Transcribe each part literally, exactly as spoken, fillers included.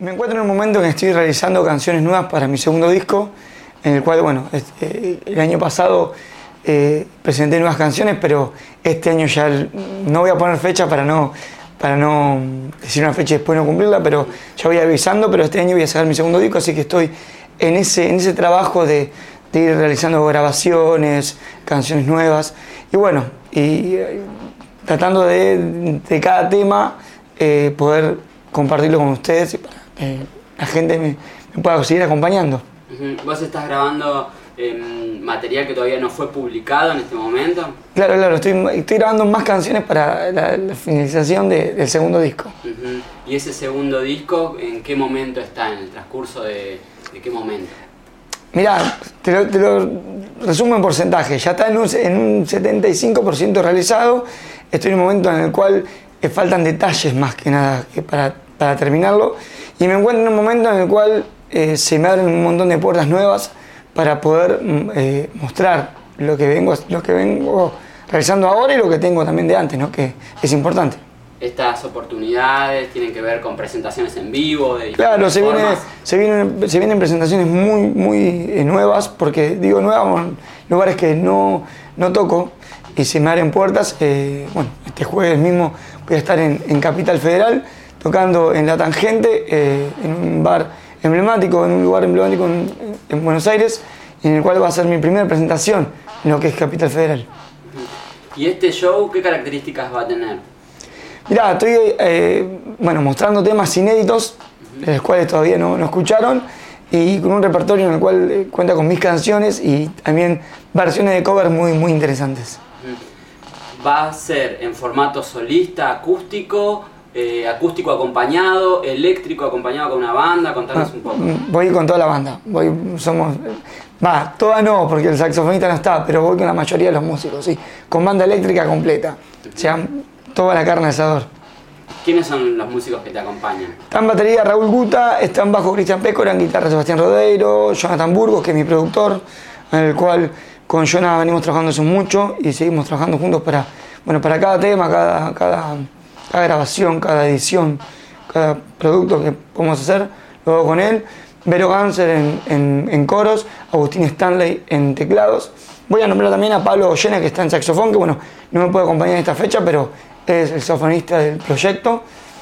Me encuentro en un momento en que estoy realizando canciones nuevas para mi segundo disco, en el cual, bueno, este, el año pasado eh, presenté nuevas canciones, pero este año ya no voy a poner fecha para no, para no decir una fecha y después no cumplirla, pero ya voy avisando, pero este año voy a sacar mi segundo disco, así que estoy en ese, en ese trabajo de, de ir realizando grabaciones, canciones nuevas, y bueno, y eh, tratando de, de cada tema eh, poder compartirlo con ustedes y para que la gente me, me pueda seguir acompañando. ¿Vos estás grabando eh, material que todavía no fue publicado en este momento? Claro, claro, estoy, estoy grabando más canciones para la, la finalización de, del segundo disco. Uh-huh. ¿Y ese segundo disco en qué momento está? ¿En el transcurso de, de qué momento? Mirá, te lo, te lo resumo en porcentaje. Ya está en un, en un setenta y cinco por ciento realizado. Estoy en un momento en el cual eh, faltan detalles más que nada que para, para terminarlo. Y me encuentro en un momento en el cual eh, se me abren un montón de puertas nuevas para poder eh, mostrar lo que, vengo, lo que vengo realizando ahora y lo que tengo también de antes, ¿no? Que es importante. ¿Estas oportunidades tienen que ver con presentaciones en vivo? De claro, se, viene, se, vienen, se vienen presentaciones muy, muy eh, nuevas, porque digo nuevas, lugares que no, no toco y se me abren puertas. Eh, bueno, este jueves mismo voy a estar en, en Capital Federal, tocando en La Tangente, eh, en un bar emblemático, en un lugar emblemático en, en Buenos Aires, en el cual va a ser mi primera presentación en lo que es Capital Federal. ¿Y este show qué características va a tener? Mirá, estoy eh, bueno, mostrando temas inéditos, uh-huh. los cuales todavía no, no escucharon, y con un repertorio en el cual eh, cuenta con mis canciones y también versiones de cover muy, muy interesantes. Uh-huh. ¿Va a ser en formato solista, acústico, eh, acústico acompañado, eléctrico acompañado con una banda? Contanos ah, un poco. Voy con toda la banda, voy, somos... Va, toda no, porque el saxofonista no está, pero voy con la mayoría de los músicos, sí, con banda eléctrica completa. Uh-huh. O sea, toda la carne al asador. ¿Quiénes son los músicos que te acompañan? Está en batería Raúl Guta, está en bajo Cristian Pécora, en guitarra Sebastián Rodeiro, Jonathan Burgos, que es mi productor, en el cual con Jonathan venimos trabajando hace mucho y seguimos trabajando juntos para, bueno, para cada tema, cada, cada, cada grabación, cada edición, cada producto que podemos hacer, lo hago con él. Vero Ganser en, en, en coros, Agustín Stanley en teclados. Voy a nombrar también a Pablo Goyena, que está en saxofón, que bueno, no me puede acompañar en esta fecha, pero es el saxofonista del proyecto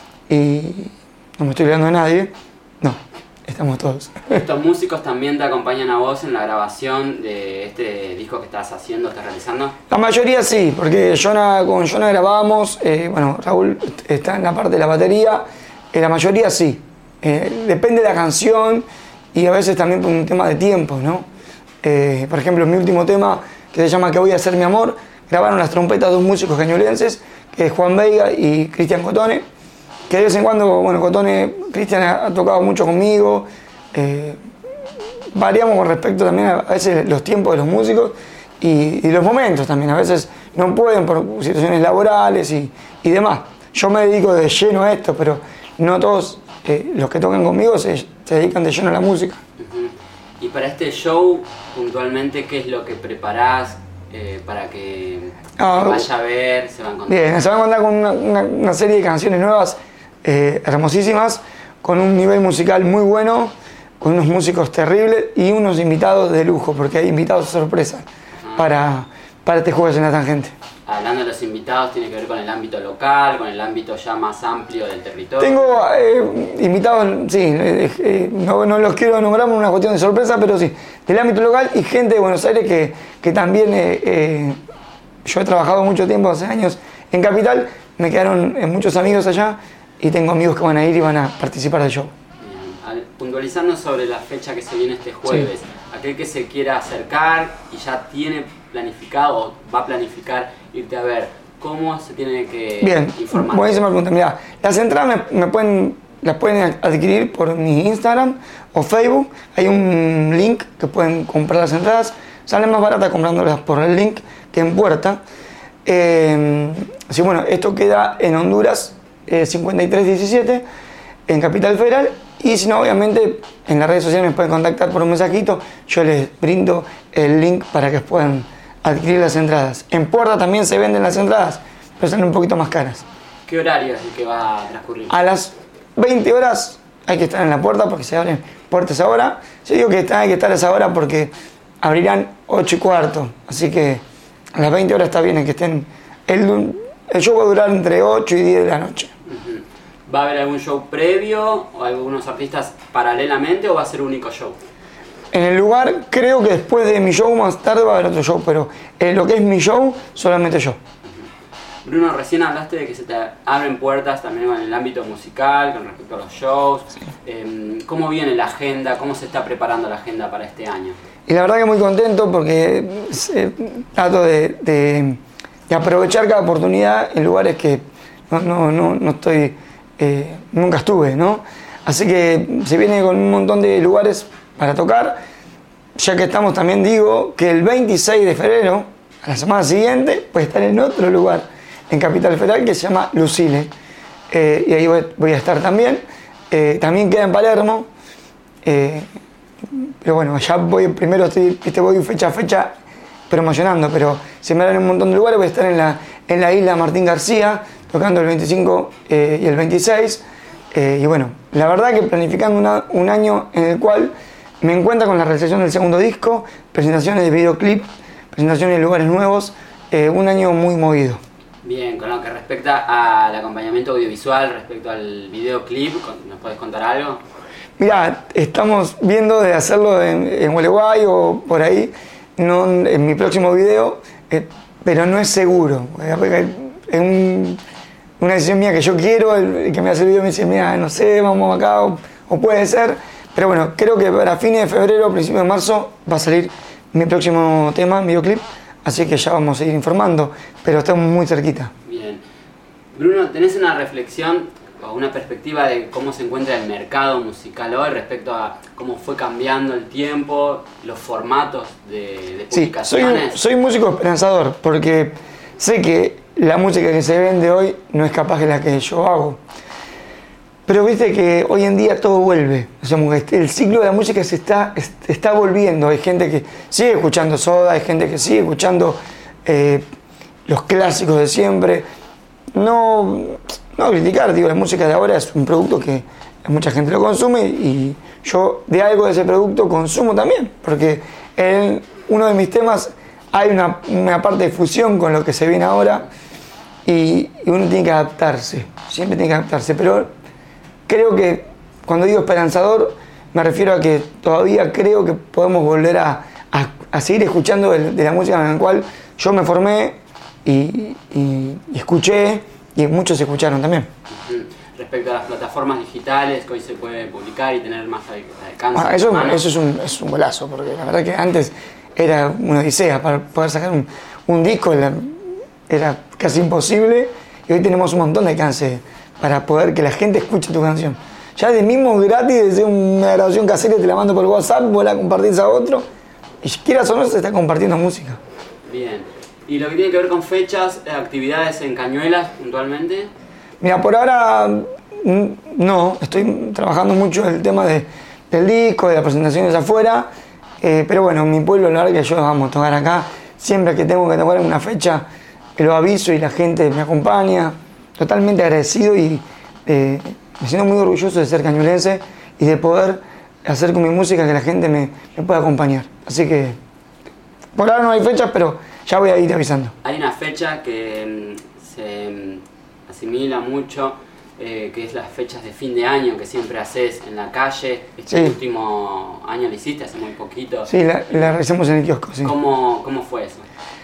y no me estoy olvidando de nadie. No, estamos todos. ¿Estos músicos también te acompañan a vos en la grabación de este disco que estás haciendo, estás realizando? La mayoría sí, porque Jonah, con Jonah grabamos, eh, bueno, Raúl está en la parte de la batería, eh, la mayoría sí. Eh, depende de la canción y a veces también por un tema de tiempo, ¿no? Eh, por ejemplo, en mi último tema, que se llama ¿Qué voy a hacer mi amor?, grabaron las trompetas dos músicos cañuelenses, que es Juan Veiga y Cristian Cotone, que de vez en cuando, bueno, Cotone, Cristian ha, ha tocado mucho conmigo, eh, variamos con respecto también a, a veces los tiempos de los músicos y, y los momentos también, a veces no pueden por situaciones laborales y, y demás. Yo me dedico de lleno a esto, pero no todos eh, los que tocan conmigo se, se dedican de lleno a la música. Uh-huh. Y para este show, puntualmente, ¿qué es lo que preparás eh, para que ah, vaya a ver, se va a encontrar? Bien, se va a encontrar con una, una, una serie de canciones nuevas, eh, hermosísimas, con un nivel musical muy bueno, con unos músicos terribles y unos invitados de lujo, porque hay invitados sorpresa uh-huh. para, para este jueves en La Tangente. Hablando de los invitados, ¿tiene que ver con el ámbito local, con el ámbito ya más amplio del territorio? Tengo eh, invitados, sí, eh, eh, no, no los quiero nombrar por una cuestión de sorpresa, pero sí, del ámbito local y gente de Buenos Aires que, que también, eh, eh, yo he trabajado mucho tiempo, hace años, en Capital, me quedaron eh, muchos amigos allá y tengo amigos que van a ir y van a participar del show. Bien. Puntualizando sobre la fecha que se viene este jueves, sí. Aquel que se quiera acercar y ya tiene planificado o va a planificar irte a ver, ¿cómo se tiene que Bien, informar? Buenísima pregunta. Mirá, las entradas me, me pueden, las pueden adquirir por mi Instagram o Facebook. Hay un link que pueden comprar las entradas. Salen más baratas comprándolas por el link que en puerta. Eh, así bueno, esto queda en Honduras eh, cincuenta y tres diecisiete, en Capital Federal. Y si no, obviamente, en las redes sociales me pueden contactar por un mensajito. Yo les brindo el link para que puedan adquirir las entradas. En puerta también se venden las entradas, pero salen un poquito más caras. ¿Qué horario es el que va a transcurrir? A las veinte horas hay que estar en la puerta porque se abren puertas ahora. Yo digo que hay que estar a esa hora porque abrirán ocho y cuarto, así que a las veinte horas está bien que estén. El, el show va a durar entre ocho y diez de la noche. Uh-huh. ¿Va a haber algún show previo o algunos artistas paralelamente o va a ser un único show? En el lugar, creo que después de mi show más tarde va a haber otro show, pero en lo que es mi show, solamente yo. Uh-huh. Bruno, recién hablaste de que se te abren puertas también en el ámbito musical, con respecto a los shows. Sí. Eh, ¿Cómo viene la agenda? ¿Cómo se está preparando la agenda para este año? Y la verdad que muy contento porque eh, trato de, de, de aprovechar cada oportunidad en lugares que no, no, no, no estoy, eh, nunca estuve, ¿no? Así que se viene con un montón de lugares para tocar, ya que estamos también digo que el veintiséis de febrero, a la semana siguiente, puede estar en otro lugar, en Capital Federal, que se llama Lucile, eh, y ahí voy, voy a estar también, eh, también queda en Palermo, eh, pero bueno, allá voy, primero estoy, este, voy fecha a fecha promocionando, pero se me dan un montón de lugares, voy a estar en la, en la isla Martín García, tocando el veinticinco eh, y el veintiséis, eh, y bueno, la verdad que planificando una, un año en el cual me encuentro con la realización del segundo disco, presentaciones de videoclip, presentaciones de lugares nuevos, eh, un año muy movido. Bien, con lo que respecta al acompañamiento audiovisual, respecto al videoclip, ¿nos podés contar algo? Mirá, estamos viendo de hacerlo en, en Gualeguay o por ahí, no en mi próximo video, eh, pero no es seguro. Es un, una decisión mía que yo quiero, el, el que me hace el video me dice, mira, no sé, vamos acá, o, o puede ser. Pero bueno, creo que para fines de febrero, principios de marzo, va a salir mi próximo tema, mi videoclip, así que ya vamos a ir informando, pero estamos muy cerquita. Bien. Bruno, ¿tenés una reflexión o una perspectiva de cómo se encuentra el mercado musical hoy respecto a cómo fue cambiando el tiempo, los formatos de, de publicaciones? Sí, soy, soy músico esperanzador, porque sé que la música que se vende hoy no es capaz de la que yo hago. Pero viste que hoy en día todo vuelve. O sea, el ciclo de la música se está, se está volviendo. Hay gente que sigue escuchando Soda, hay gente que sigue escuchando eh, los clásicos de siempre. No, no criticar, digo, la música de ahora es un producto que mucha gente lo consume y yo de algo de ese producto consumo también. Porque en uno de mis temas hay una, una parte de fusión con lo que se viene ahora y, y uno tiene que adaptarse. Siempre tiene que adaptarse. Pero creo que cuando digo esperanzador me refiero a que todavía creo que podemos volver a, a, a seguir escuchando de, de la música en la cual yo me formé y, y, y escuché y muchos escucharon también. Respecto a las plataformas digitales que hoy se puede publicar y tener más alcance. Ah, eso eso es, un, es un golazo, porque la verdad que antes era una odisea para poder sacar un, un disco, era, era casi imposible y hoy tenemos un montón de alcance para poder que la gente escuche tu canción. Ya de mismo gratis, de una grabación casera te la mando por WhatsApp, vos la compartís a otro, y quieras o no se está compartiendo música. Bien. ¿Y lo que tiene que ver con fechas, actividades en Cañuelas puntualmente? Mira, por ahora no, estoy trabajando mucho el tema de, del disco, de las presentaciones afuera, eh, pero bueno, en mi pueblo, la verdad que yo vamos a tocar acá, siempre que tengo que tocar en una fecha, lo aviso y la gente me acompaña. Totalmente agradecido y eh, me siento muy orgulloso de ser cañuelense y de poder hacer con mi música que la gente me, me pueda acompañar. Así que por ahora no hay fechas, pero ya voy a ir avisando. Hay una fecha que mm, se mm, asimila mucho, eh, que es las fechas de fin de año que siempre haces en la calle. Este sí. Último año lo hiciste, hace muy poquito. Sí, la, la realizamos en el kiosco, sí. ¿Cómo, cómo fue eso?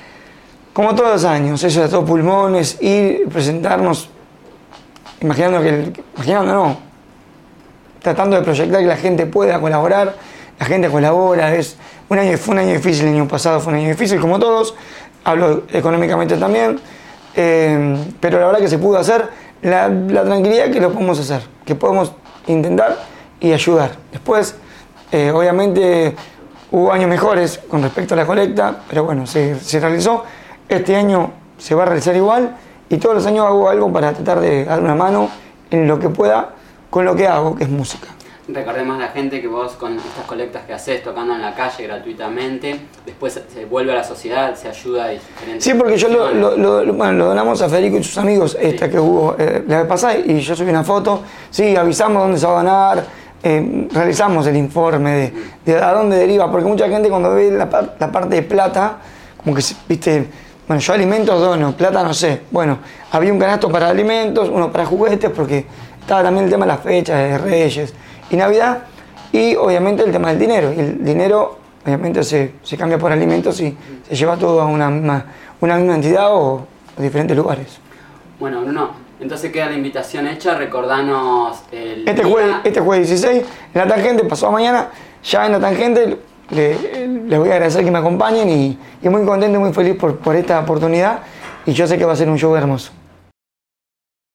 Como todos los años, eso de todos pulmones, ir, presentarnos, imaginando que, imaginando no, tratando de proyectar que la gente pueda colaborar, la gente colabora, es un año, fue un año difícil, el año pasado fue un año difícil como todos, hablo económicamente también, eh, pero la verdad que se pudo hacer, la, la tranquilidad que lo podemos hacer, que podemos intentar y ayudar. Después, eh, obviamente, hubo años mejores con respecto a la colecta, pero bueno, se, se realizó. Este año se va a realizar igual y todos los años hago algo para tratar de dar una mano en lo que pueda con lo que hago, que es música. Recordemos a la gente que vos con estas colectas que haces tocando en la calle gratuitamente, después se vuelve a la sociedad, se ayuda a diferentes... Sí, porque yo lo, lo, lo, bueno, lo donamos a Federico y sus amigos, esta sí. que hubo eh, la vez pasada, y yo subí una foto, sí, avisamos dónde se va a donar, eh, realizamos el informe de, de a dónde deriva, porque mucha gente cuando ve la, la parte de plata, como que, viste, bueno, yo alimentos dono, plata no sé. Bueno, había un canasto para alimentos, uno para juguetes, porque estaba también el tema de las fechas, de Reyes y Navidad, y obviamente el tema del dinero. Y el dinero, obviamente, se, se cambia por alimentos y se lleva todo a una misma, una misma entidad o a diferentes lugares. Bueno, Bruno, entonces queda la invitación hecha, recordanos el Este jueves, este jueves dieciséis, en La Tangente, pasado mañana, ya en La Tangente, le, les voy a agradecer que me acompañen y, y muy contento y muy feliz por, por esta oportunidad, y yo sé que va a ser un show hermoso.